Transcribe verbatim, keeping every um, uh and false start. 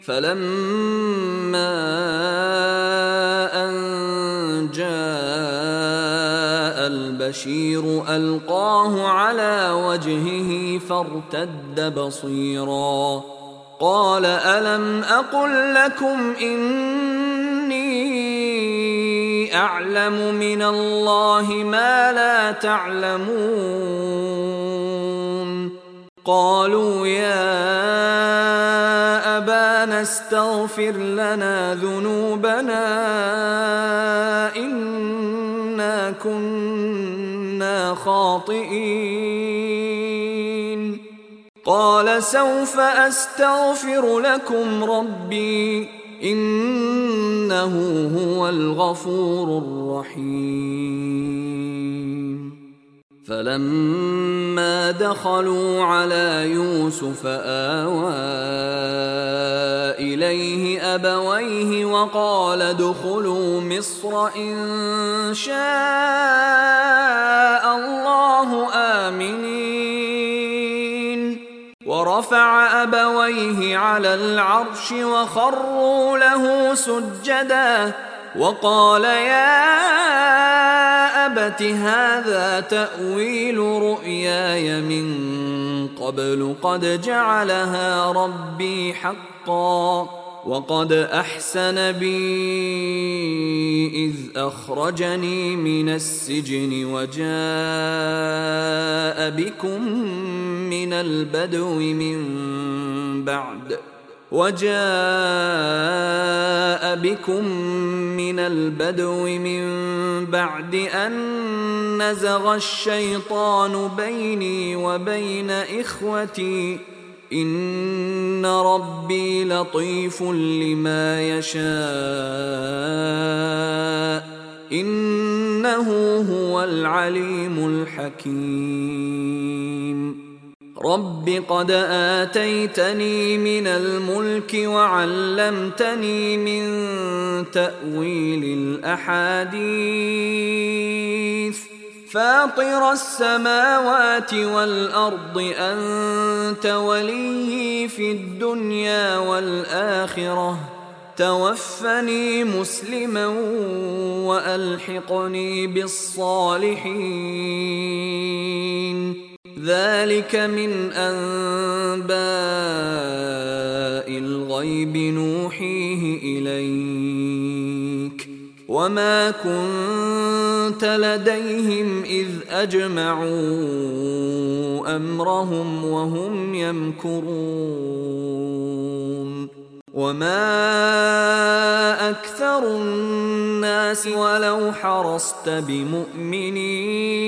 فلما أن جاء البشير ألقاه على وجهه فارتد بصيرا قال ألم أقل لكم إني أعلم من الله ما لا تعلمون قالوا يا أبانا استغفر لنا ذنوبنا إنا كنا خاطئين قال سوف أستغفر لكم ربي إنه هو الغفور الرحيم فلما دخلوا على يوسف آوى إليه أبويه وقال ادخلوا مصر إن شاء الله آمنين ورفع أبويه على العرش وخروا له سجدا وقال يا أبت هذا تأويل رؤياي من قبل قد جعلها ربي حقا وقد أحسن بي إذ أخرجني من السجن وجاء بكم من البدو من بعد وجاء بكم من البدو من بعد أن نزغ الشيطان بيني وبين إخوتي إن ربي لطيف لما يشاء إنه هو العليم الحكيم رب قد آتيتني من الملك وعلمتني من تأويل الأحاديث فاطر السماوات والأرض أنت وليي في الدنيا والآخرة توفني مسلما وألحقني بالصالحين ذلك من أنباء الغيب نوحيه إليك وما كنت لديهم إذ أجمعوا أمرهم وهم يمكرون وما أكثر الناس ولو حرصت بمؤمنين